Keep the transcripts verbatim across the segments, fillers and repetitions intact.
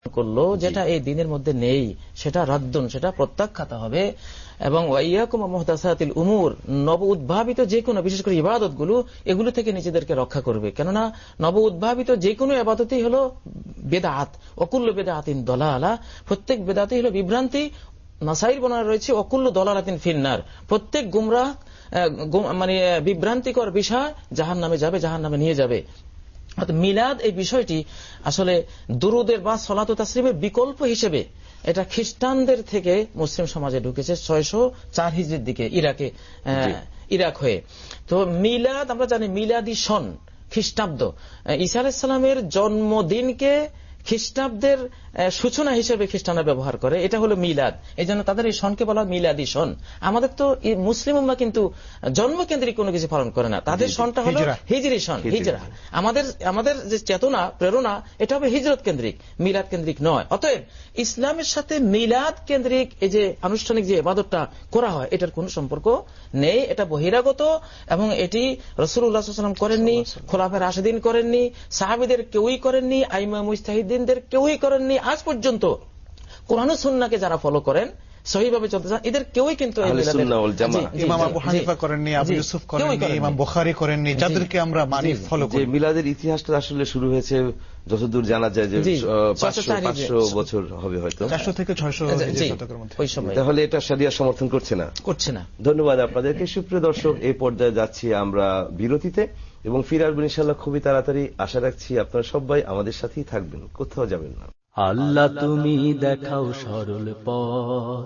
করলো যেটা এই দিনের মধ্যে নেই সেটা রাদ্দুন, সেটা প্রত্যাখ্যাত হবে। এবং ওয়াইয়াকুম মুহদাসাতিল উমুর, নব উদ্ভাবিত যে কোনো, বিশেষ করে ইবাদত গুলো, এগুলো থেকে নিজেদেরকে রক্ষা করবে। কেননা নব উদ্ভাবিত যে কোনো ইবাদতই হলো বেদাত, ওয়াকুল্লু বেদাতিন দলালা, প্রত্যেক বেদাতই হলো বিভ্রান্তি। নাসাইর বর্ণনা রয়েছে ওয়াকুল্লু দলালাতিন ফিন্নার, প্রত্যেক গুমরাহ মানে বিভ্রান্তিকর বিষয় জাহান্নামে যাবে, জাহান্নামে নিয়ে যাবে। মিলাদ এই বিষয়টি আসলে দুরুদের বা সলাত ও তাসলিমের বিকল্প হিসেবে এটা খ্রিস্টানদের থেকে মুসলিম সমাজে ঢুকেছে ছয়শো চার হিজরির দিকে ইরাকে, ইরাক হয়ে। তো মিলাদ আমরা জানি মিলাদি সন খ্রিস্টাব্দ, ঈসা আলাইহিস সালামের জন্মদিনকে খ্রিস্টাব্দের সূচনা হিসেবে খ্রিস্টানরা ব্যবহার করে, এটা হলো মিলাদ। এই জন্য তাদের এই সনকে বলা মিলাদি সন। আমাদের তো মুসলিম উম্মাহ কিন্তু জন্মকেন্দ্রিক কোনো কিছু পালন করে না, তাদের সনটা হলো হিজরি সন, হিজরা। আমাদের আমাদের যে চেতনা প্রেরণা এটা হবে হিজরত কেন্দ্রিক, মিলাদ কেন্দ্রিক নয়। অতএব ইসলামের সাথে মিলাদ কেন্দ্রিক এই যে আনুষ্ঠানিক যে ইবাদতটা করা হয় এটার কোনো সম্পর্ক নেই, এটা বহিরাগত। এবং এটি রাসূলুল্লাহ সাল্লাল্লাহু আলাইহি ওয়াসাল্লাম করেননি, খোলাফায়ে রাশিদিন করেননি, সাহাবীদের কেউই করেননি, আইমা মুজতাহিদিনদের কেউই করেননি। আজ পর্যন্ত কোরআন ও সুন্নাহকে যারা ফলো করেন, সহিভাবে চলতে চান, এদের কেউই কিন্তু ইমাম আবু হানিফা করেননি, আবু ইউসুফ করেননি, ইমাম বুখারী করেননি, যাদেরকে আমরা মানি ফলো করি। মিলাদের ইতিহাসটা আসলে শুরু হয়েছে যতদূর জানা যায় যে পাঁচশো বছর হবে, হয়তো চারশো থেকে ছয়শো শতকের মধ্যে। তাহলে এটা শরিয়া সমর্থন করছে না, করছে না। ধন্যবাদ আপনাদেরকে। সুপ্রিয় দর্শক, এই পর্যায়ে যাচ্ছি আমরা বিরতিতে এবং ফিরে আসবেন ইনশাআল্লাহ খুবই তাড়াতাড়ি। আশা রাখছি আপনারা সবাই আমাদের সাথেই থাকবেন, কোথাও যাবেন না। আল্লাহ তুমি দেখাও সরল পথ,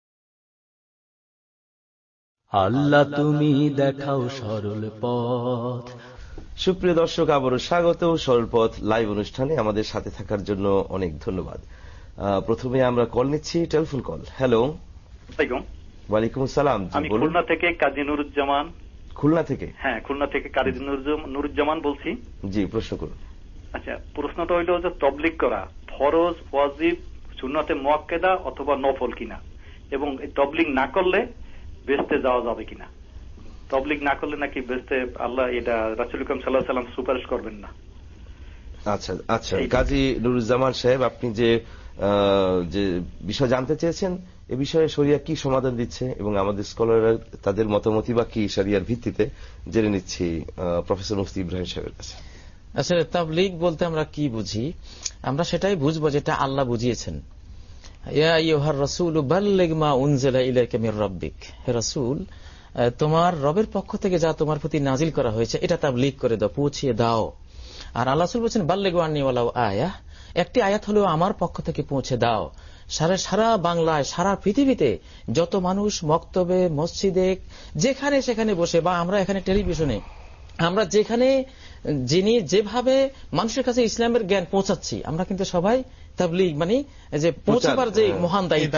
আল্লাহ তুমি দেখাও সরল পথ। সুপ্রিয় দর্শক, আবারও স্বাগত সরল পথ লাইভ অনুষ্ঠানে। আমাদের সাথে থাকার জন্য অনেক ধন্যবাদ। প্রথমে আমরা কল নিচ্ছি, টেলিফোন কল। হ্যালো। ওয়ালাইকুম আসসালাম। আমি খুলনা থেকে কাজী নুরুজ্জামান। খুলনা থেকে? হ্যাঁ, খুলনা থেকে কাজী নুরুজ্জামান বলছি। জি, প্রশ্ন করুন। আচ্ছা, প্রশ্নটা হইল যে তবলিগ করা ফরজ, ওয়াজিব, সুন্নতে মুআক্কাদা অথবা নফল কিনা, এবং তবলিগ না করলে বেহেশতে যাওয়া যাবে কিনা। তবলিগ না করলে নাকি বেহেশতে আল্লাহ এটা রাসূল আকরাম সাল্লাল্লাহু আলাইহি ওয়াসাল্লাম সুপারিশ করবেন না। আচ্ছা আচ্ছা, কাজী নুরুজ্জামান সাহেব, আপনি যে যে বিষয় জানতে চেয়েছেন এ বিষয়ে শরিয়া কি সমাধান দিচ্ছে এবং আমাদের স্কলাররা তাদের মতামতই বা কি শরিয়ার ভিত্তিতে জেনে নিচ্ছি প্রফেসর মুফতি ইব্রাহিম সাহেবের কাছে। আসলে তাবলীগ বলতে আমরা কি বুঝি? আমরা সেটাই বুঝবো যেটা আল্লাহ বুঝিয়েছেন। ইয়া আইয়ুহার রাসূল বাল্লিগ মা উনজিলা ইলাইকা মির রাব্বিক, হে রাসূল তোমার রবের পক্ষ থেকে যা তোমার প্রতি নাজিল করা হয়েছে এটা তাবলীগ করে দাও, পৌঁছিয়ে দাও। আর আল্লাহ রাসূল বলেছেন বাল্লিগু আন্নী ওয়ালাউ আয়াহ, একটি আয়াত হলেও আমার পক্ষ থেকে পৌঁছে দাও। সারা সারা বাংলায়, সারা পৃথিবীতে যত মানুষ মক্তবে, মসজিদে, যেখানে সেখানে বসে, বা আমরা এখানে টেলিভিশনে, আমরা যেখানে যিনি যেভাবে মানুষের কাছে ইসলামের জ্ঞান পৌঁছাচ্ছি, আমরা কিন্তু সবাই তাবলীগ মানে যে পৌঁছাবার যে মহান দায়িত্ব।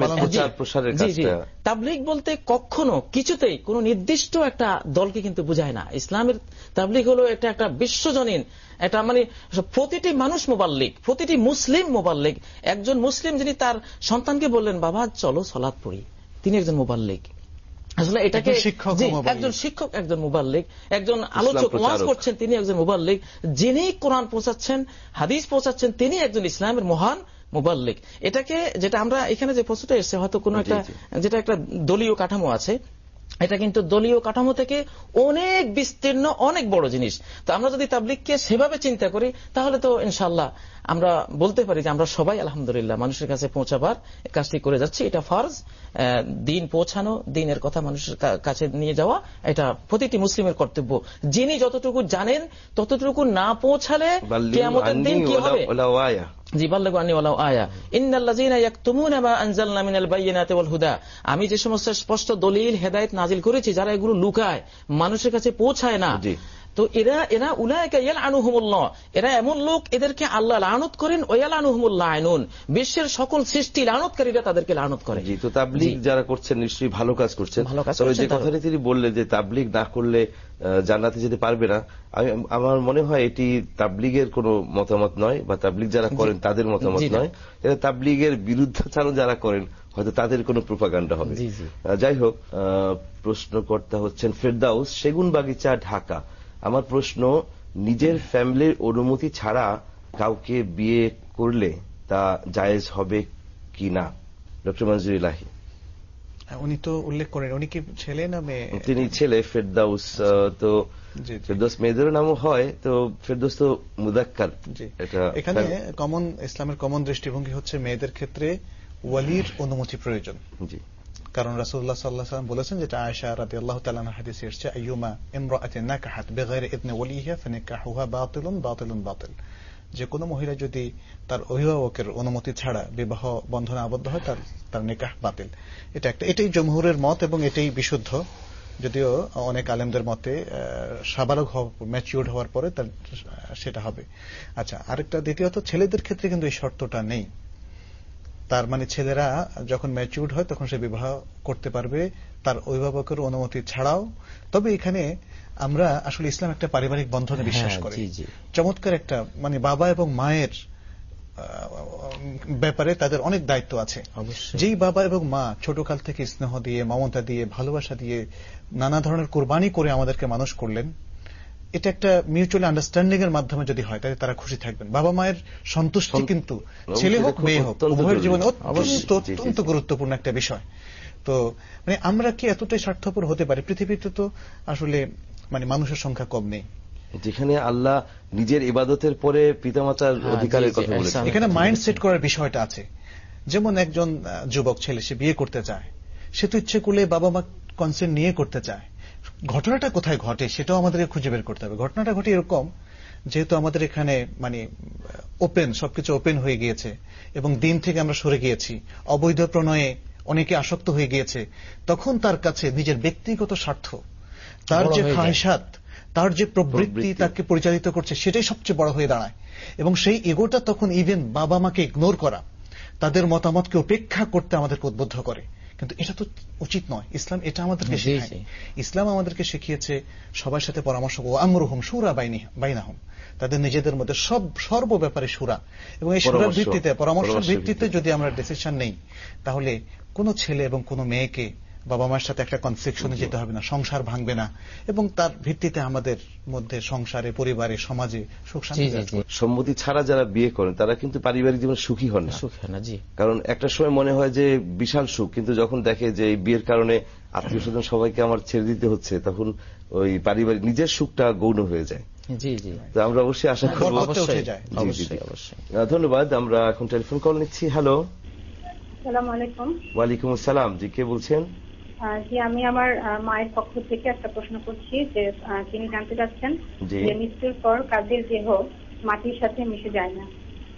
জি জি, তাবলীগ বলতে কখনো কিছুতেই কোন নির্দিষ্ট একটা দলকে কিন্তু বোঝায় না। ইসলামের তাবলীগ হলো এটা একটা বিশ্বজনীন, এটা মানে প্রতিটি মানুষ মুবাল্লিগ, প্রতিটি মুসলিম মুবাল্লিগ। একজন মুসলিম যিনি তার সন্তানকে বললেন বাবা চলো সালাত পড়ি, তিনি একজন মুবাল্লিগ। আসলে এটাকে একজন শিক্ষক, একজন মুবাল্লিগ, একজন আলোচক ওয়াজ করছেন তিনি একজন মুবাল্লিগ, যিনি কোরআন পৌঁছাচ্ছেন, হাদিস পৌঁছাচ্ছেন, তিনি একজন ইসলামের মহান মুবাল্লিগ। এটাকে যেটা আমরা এখানে যে প্রশ্নটা এসেছে, হয়তো কোনো একটা যেটা একটা দলীয় কাঠামো আছে, এটা কিন্তু দলীয় কাঠামো থেকে অনেক বিস্তীর্ণ, অনেক বড় জিনিস। তো আমরা যদি তাবলীগকে সেভাবে চিন্তা করি তাহলে তো ইনশাআল্লাহ আমরা বলতে পারি যে আমরা সবাই আলহামদুলিল্লাহ মানুষের কাছে পৌঁছাবার কাজটি করে যাচ্ছি। এটা ফরজ, দিন পৌঁছানো, দিনের কথা মানুষের কাছে নিয়ে যাওয়া, এটা প্রতিটি মুসলিমের কর্তব্য। যিনি যতটুকু জানেন ততটুকু না পৌঁছালে কিয়ামতের দিন কি হবে? জি, বাল্লিগু আন্নী ওয়ালাউ আয়া ইন্নাল্লাযীনা ইয়াকতুমুনা মা আনজালনা মিনাল বায়্যিনাতি ওয়াল হুদা, আমি যে সমস্ত স্পষ্ট দলিল হেদায়েত নাজিল করেছি, যারা এগুলো লুকায়, মানুষের কাছে পৌঁছায় না, তো এরা এরা উলাইকা ইয়ালআনুহুমুল্লাহ, এরা এমন লোক, এদেরকে আল্লাহ লানত করেন। ওয়ায়ালানুহুমুল লাইনুন, বিশ্বের সকল সৃষ্টি লানতকারীরা তাদেরকে লানত করে। জি, তো তাবলীগ যারা করছেন নিশ্চয়ই ভালো কাজ করছেন। তবে যে কথাটি তিনি বললেন যে তাবলীগ না করলে জান্নাতে যেতে পারবে না, আমি আমার মনে হয় এটি তাবলীগের কোনো মতামত নয়, বা তাবলীগ যারা করেন তাদের মতামত নয়। এটা তাবলীগের বিরুদ্ধাচরণ যারা করেন হয়তো তাদের কোনো প্রোপাগান্ডা হবে। যাই হোক, প্রশ্নকর্তা হচ্ছেন ফেরদাউস, সেগুনবাগিচা, ঢাকা। আমার প্রশ্ন, নিজের ফ্যামিলির অনুমতি ছাড়া কাউকে বিয়ে করলে তা জায়েজ হবে কি না? ডক্টর মনজুর ইলাহি। উনি তো উল্লেখ করেন উনি কি ছেলে না মেয়ে? তিনি ছেলে, ফেরদাউস। তো ফেরদৌস মেয়েদের নামও হয়, তো ফেরদৌস তো মুদাক্কার। এখানে কমন ইসলামের কমন দৃষ্টিভঙ্গি হচ্ছে মেয়েদের ক্ষেত্রে ওয়ালির অনুমতি প্রয়োজন। জি, কারণ রাসূলুল্লাহ সাল্লাল্লাহু আলাইহি ওয়াসাল্লাম বলেছেন, যেটা আয়েশা রাদিয়াল্লাহু তাআলা আনহা হাদিসে এসেছে, আইয়ুমা ইমরাআতিন নাকাহাত বিগাইরি ইযনি ওয়ালিহা ফানিকাহুহা বাতিলুন বাতিলুন বাতিল। যে কোনো মহিলা যদি তার অভিভাবকের অনুমতি ছাড়া বিবাহ বন্ধনে আবদ্ধ হয়, তার তার নিকাহ বাতিল। এটা একটা, এটাই জমহুরের মত এবং এটাই বিশুদ্ধ। যদিও অনেক আলেমদের মতে সাবালক ম্যাচিউরড হওয়ার পরে তার সেটা হবে। আচ্ছা, আরেকটা দ্বিতীয়ত ছেলেদের ক্ষেত্রে কিন্তু এই শর্তটা নেই। তার মানে ছেলেরা যখন ম্যাচিউরড হয় তখন সে বিবাহ করতে পারবে তার অভিভাবকের অনুমতি ছাড়াও। তবে এখানে আমরা আসলে ইসলাম একটা পারিবারিক বন্ধনে বিশ্বাস করে। চমৎকার একটা মানে বাবা এবং মায়ের ব্যাপারে তাদের অনেক দায়িত্ব আছে। যেই বাবা এবং মা ছোটকাল থেকে স্নেহ দিয়ে, মমতা দিয়ে, ভালোবাসা দিয়ে, নানা ধরনের কোরবানি করে আমাদেরকে মানুষ করলেন, এটা একটা মিউচুয়াল আন্ডারস্ট্যান্ডিং এর মাধ্যমে যদি হয় তাহলে তারা খুশি থাকবেন। বাবা মায়ের সন্তুষ্টি কিন্তু ছেলে হোক মেয়ে হোক উভয়ের জীবনে অত্যন্ত অত্যন্ত গুরুত্বপূর্ণ একটা বিষয়। তো মানে আমরা কি এতটাই স্বার্থপর হতে পারি? পৃথিবীতে তো আসলে মানে মানুষের সংখ্যা কম নেই, যেখানে আল্লাহ নিজের ইবাদতের পরে পিতামাতার অধিকারের কথা বলেছেন। এখানে মাইন্ড সেট করার বিষয়টা আছে। যেমন একজন যুবক ছেলে, সে বিয়ে করতে চায়, সে তো ইচ্ছে করলে বাবা মা কনসেন্ট নিয়ে করতে চায়। ঘটনাটা কোথায় ঘটে সেটাও আমাদেরকে খুঁজে বের করতে হবে। ঘটনাটা ঘটে এরকম, যেহেতু আমাদের এখানে মানে ওপেন, সবকিছু ওপেন হয়ে গিয়েছে এবং দিন থেকে আমরা সরে গিয়েছি, অবৈধ প্রণয়ে অনেকে আসক্ত হয়ে গিয়েছে, তখন তার কাছে নিজের ব্যক্তিগত স্বার্থ, তার যে খায়সাত, তার যে প্রবৃত্তি তাকে পরিচালিত করছে, সেটাই সবচেয়ে বড় হয়ে দাঁড়ায়। এবং সেই ইগোটা তখন ইভেন বাবা মাকে ইগনোর করা, তাদের মতামতকে উপেক্ষা করতে আমাদেরকে উদ্বুদ্ধ করে। কিন্তু এটা তো উচিত নয়। ইসলাম এটা আমাদেরকে শেখায়। ইসলাম আমাদেরকে শিখিয়েছে সবার সাথে পরামর্শ, ও আমরুহুম শুরা বাইনাহুম, তাদের নিজেদের মধ্যে সব সর্ব ব্যাপারে শুরা। এবং এই শুরার ভিত্তিতে, পরামর্শের ভিত্তিতে যদি আমরা ডিসিশন নেই, তাহলে কোন ছেলে এবং কোন মেয়েকে বাবা মায়ের সাথে একটা কনফ্লিকশনে যেতে হবে না, সংসার ভাঙবে না, এবং তার ভিত্তিতে আমাদের মধ্যে সংসারে, পরিবারে, সমাজে সুখ শান্তি। সম্মতি ছাড়া যারা বিয়ে করেন তারা কিন্তু পারিবারিক জীবনে সুখী হন না। কারণ একটা সময় মনে হয় যে বিশাল সুখ, কিন্তু যখন দেখে যে এই বিয়ের কারণে আত্মীয় স্বজন সবাইকে আমার ছেড়ে দিতে হচ্ছে, তখন ওই পারিবারিক নিজের সুখটা গৌণ হয়ে যায়। জি জি, তো আমরা অবশ্যই আশা করব। ধন্যবাদ। আমরা এখন টেলিফোন কল নিচ্ছি। হ্যালো, আসসালামু আলাইকুম। ওয়ালাইকুম আসসালাম। জি, কে বলছেন? জি, আমি আমার মায়ের পক্ষ থেকে একটা প্রশ্ন করছি, যে তিনি জানতে চাচ্ছেন যে মৃত্যুর পর কাদের দেহ মাটির সাথে মিশে যায় না।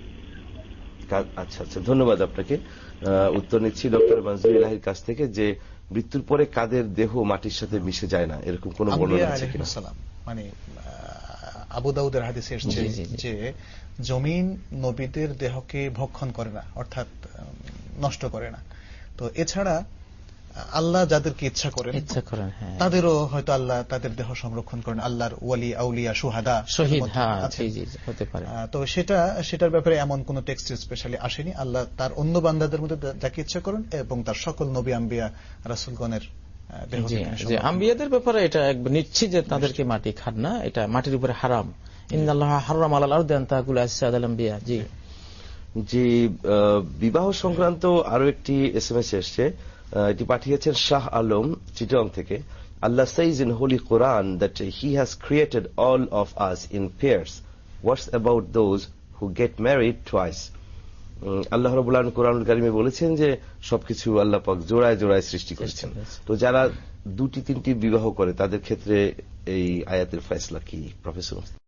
আচ্ছা আচ্ছা, ধন্যবাদ আপনাকে। উত্তর নিচ্ছি ডক্টর মনজুর ইলাহির কাছ থেকে, যে মৃত্যুর পরে কাদের দেহ মাটির সাথে মিশে যায় না, এরকম কোন বর্ণনা আছে কিনা? মানে আবু দাউদের হাদিসে এসেছে যে জমিন নবীদের দেহকে ভক্ষণ করে না, অর্থাৎ নষ্ট করে না। তো এছাড়া আল্লাহ যাদেরকে ইচ্ছা করেন ইচ্ছা করেন তাদেরও হয়তো আল্লাহ তাদের দেহ সংরক্ষণ করেন। আল্লাহর ওয়ালি, আউলিয়া, সুহাদা, শহীদ হতে পারে। তো সেটা সেটার ব্যাপারে এমন কোন টেক্সট স্পেশালি আসেনি। আল্লাহ তার অন্য বান্দাদের মধ্যে যাকে ইচ্ছা করেন এবং তার সকল নবী, আম্বিয়া, রাসূলগণের দেহ। আম্বিয়াদের ব্যাপারে এটা একবার নিশ্চিত যে তাদেরকে মাটি খান না, এটা মাটির উপরে হারাম। ইন্নাল্লাহা হারাম আলাল আরদি আন তাকুলা আজসাদাল আম্বিয়া। জি জি, বিবাহ সংক্রান্ত আরো একটি এসএমএস এসেছে, এটি পাঠিয়েছেন শাহ আলম চিটং থেকে। আল্লাহ says in Holy Quran that He has created all of us in pairs. What's about those who get married twice? আল্লাহ রাব্বুল আলামিন কোরআনুল কারীমে বলেছেন যে সবকিছু আল্লাহ পাক জোড়ায় জোড়ায় সৃষ্টি করেছেন। তো যারা দুটি তিনটি বিবাহ করে তাদের ক্ষেত্রে এই আয়াতের ফয়সালা কি প্রফেসর?